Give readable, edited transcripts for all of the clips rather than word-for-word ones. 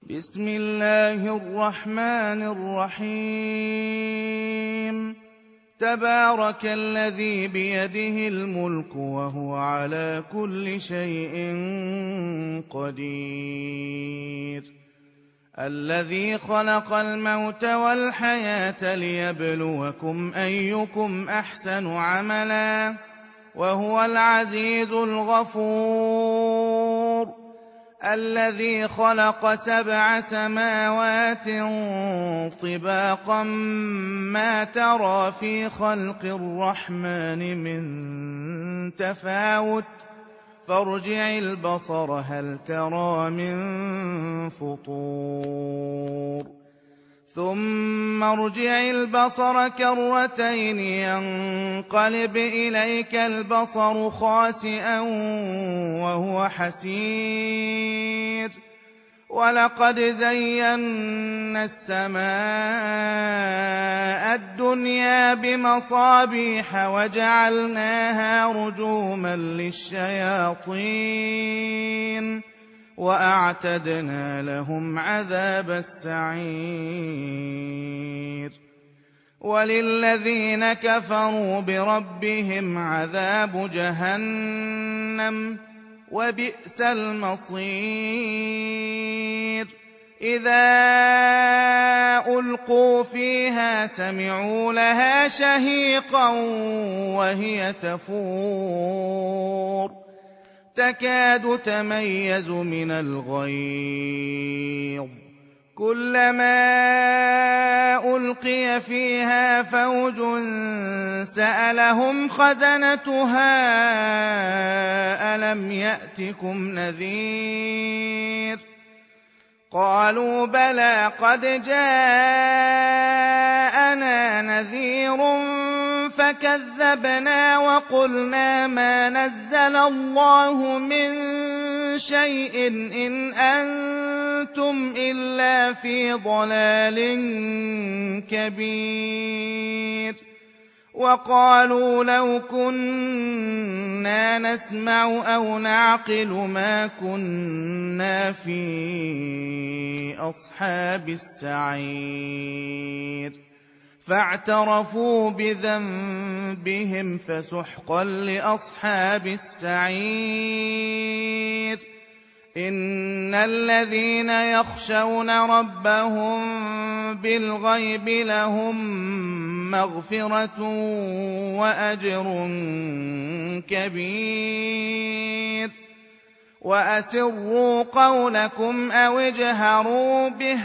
بسم الله الرحمن الرحيم تبارك الذي بيده الملك وهو على كل شيء قدير الذي خلق الموت والحياة ليبلوكم أيكم أحسن عملا وهو العزيز الغفور الذي خلق 7 سماوات طباقا ما ترى في خلق الرحمن من تفاوت فارجع البصر هل ترى من فطور ثم ارجع البصر كرتين ينقلب إليك البصر خاسئا وهو حسير ولقد زينا السماء الدنيا بمصابيح وجعلناها رجوما للشياطين وأعتدنا لهم عذاب السعير وللذين كفروا بربهم عذاب جهنم وبئس المصير إذا ألقوا فيها سمعوا لها شهيقا وهي تفور تكاد تميز من الغيظ كلما ألقي فيها فوج سألهم خزنتها ألم يأتكم نذير قالوا بلى قد جاءنا نذير فكذبنا وقلنا ما نزل الله من شيء إن أنتم إلا في ضلال كبير وقالوا لو كنا نسمع أو نعقل ما كنا في أصحاب السعير فاعترفوا بذنبهم فسحقا لأصحاب السعير إن الذين يخشون ربهم بالغيب لهم مغفرة وأجر كبير وأسروا قولكم أو اجهروا به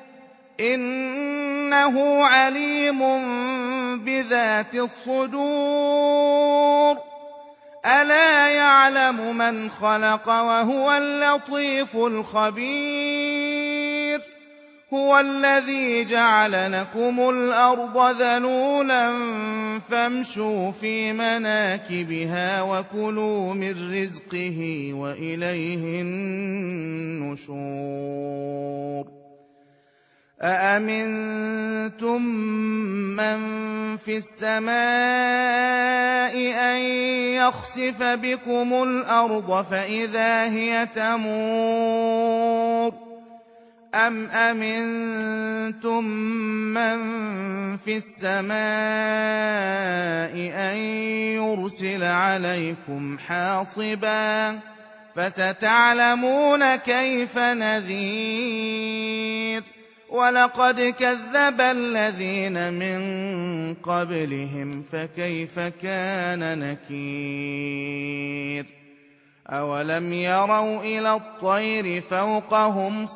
إنه عليم بذات الصدور ألا يعلم من خلق وهو اللطيف الخبير هو الذي جعل لكم الأرض ذلولا فامشوا في مناكبها وكلوا من رزقه وإليه النشور أأمنتم من في السماء أن يخسف بكم الأرض فإذا هي تمور أم أمنتم من في السماء أن يرسل عليكم حاصبا فستعلمون كيف نذير ولقد كذب الذين من قبلهم فكيف كان نكير أولم يروا إلى الطير فوقهم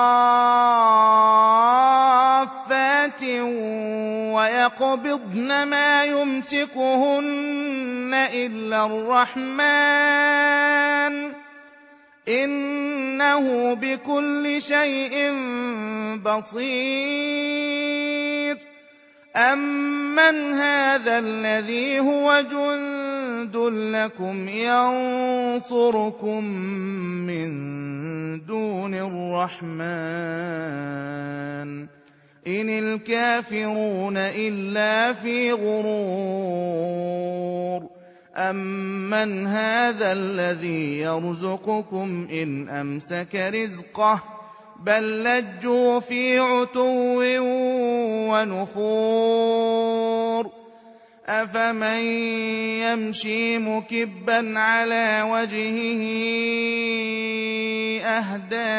صافات ويقبضن ما يمسكهن إلا الرحمن إنه بكل شيء بصير أمن هذا الذي هو جند لكم ينصركم من دون الرحمن إن الكافرون إلا في غرور أمن هذا الذي يرزقكم إن أمسك رزقه بل لجوا في عتو ونفور أفمن يمشي مكبا على وجهه أهدى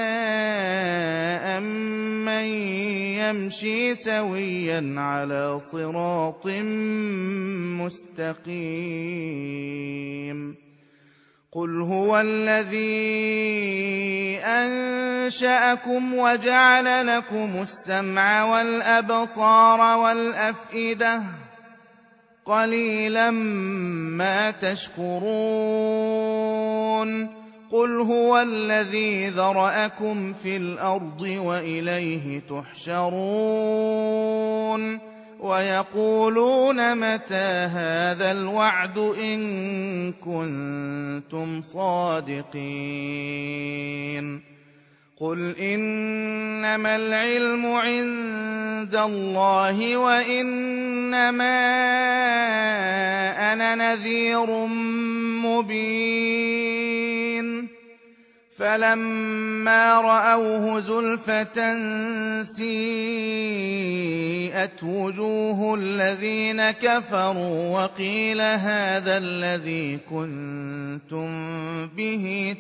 أمن يمشي سويا على صراط مستقيم قل هو الذي أنشأكم وجعل لكم السمع والأبصار والأفئدة قليلا ما تشكرون قل هو الذي ذرأكم في الأرض وإليه تحشرون ويقولون متى هذا الوعد إن كنتم صادقين قل إنما العلم عند الله وإنما أنا نذير مبين فلما رأوه زلفة سيئت وجوه الذين كفروا وقيل هذا الذي كنتم به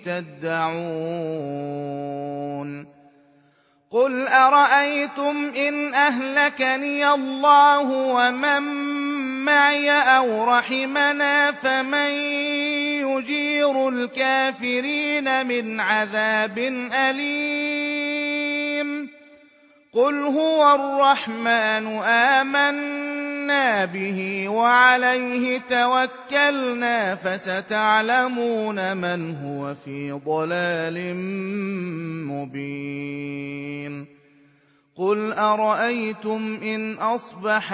تدعون قل أرأيتم إن أهلكني الله ومن معي أو رحمنا فمن يجير الكافرين من عذاب أليم قل هو الرحمن آمنا به وعليه توكلنا فستعلمون من هو في ضلال مبين قل أرأيتم إن أصبح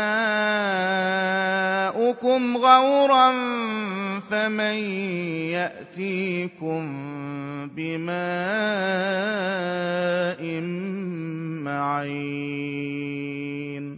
ماؤكم غورا فمن يأتيكم بماء